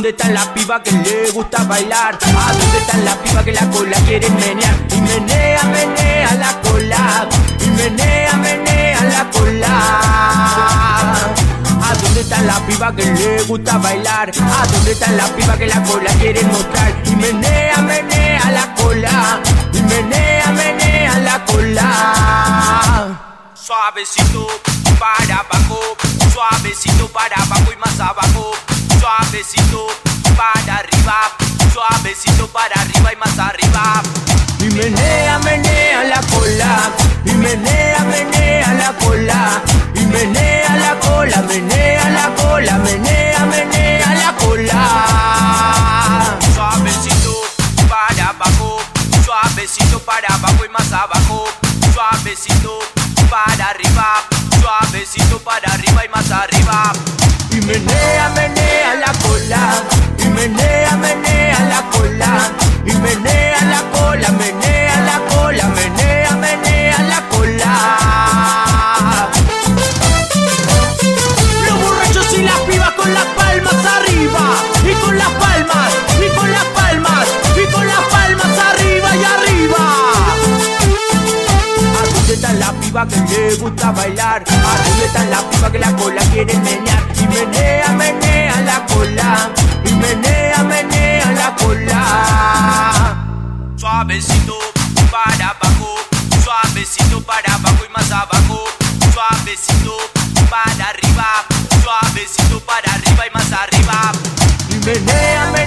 dónde están las pibas que le gusta bailar? ¿A dónde están las pibas que la cola quieren menear? Y menea, menea la cola. Y menea, menea la cola. ¿A dónde están las pibas que le gusta bailar? ¿A dónde están las pibas que la cola quieren mostrar? Y menea, menea la cola. Y menea, menea la cola. Suavecito para abajo, suavecito para abajo y más abajo. Suavecito para arriba, suavecito para arriba y más arriba. Y menea, menea la cola. Y menea, menea la cola. Y menea la cola, menea la cola, menea, menea la cola. Suavecito para abajo, suavecito para abajo y más abajo. Suavecito para arriba, suavecito para arriba y más arriba. Y menea, menea la cola. Y menea, menea la cola. Y menea la cola, menea la cola, menea, menea la cola. Los borrachos y las pibas con las palmas arriba. Y con las palmas, y con las palmas, y con las palmas arriba y arriba. ¿A dónde están las pibas que le gusta bailar? ¿A dónde están las pibas que la cola quieren menear? Y menea, menea la cola. Y menea, menea la cola. Suavecito para abajo, suavecito para abajo y más abajo. Suavecito para arriba, suavecito para arriba y más arriba. Y menea, menea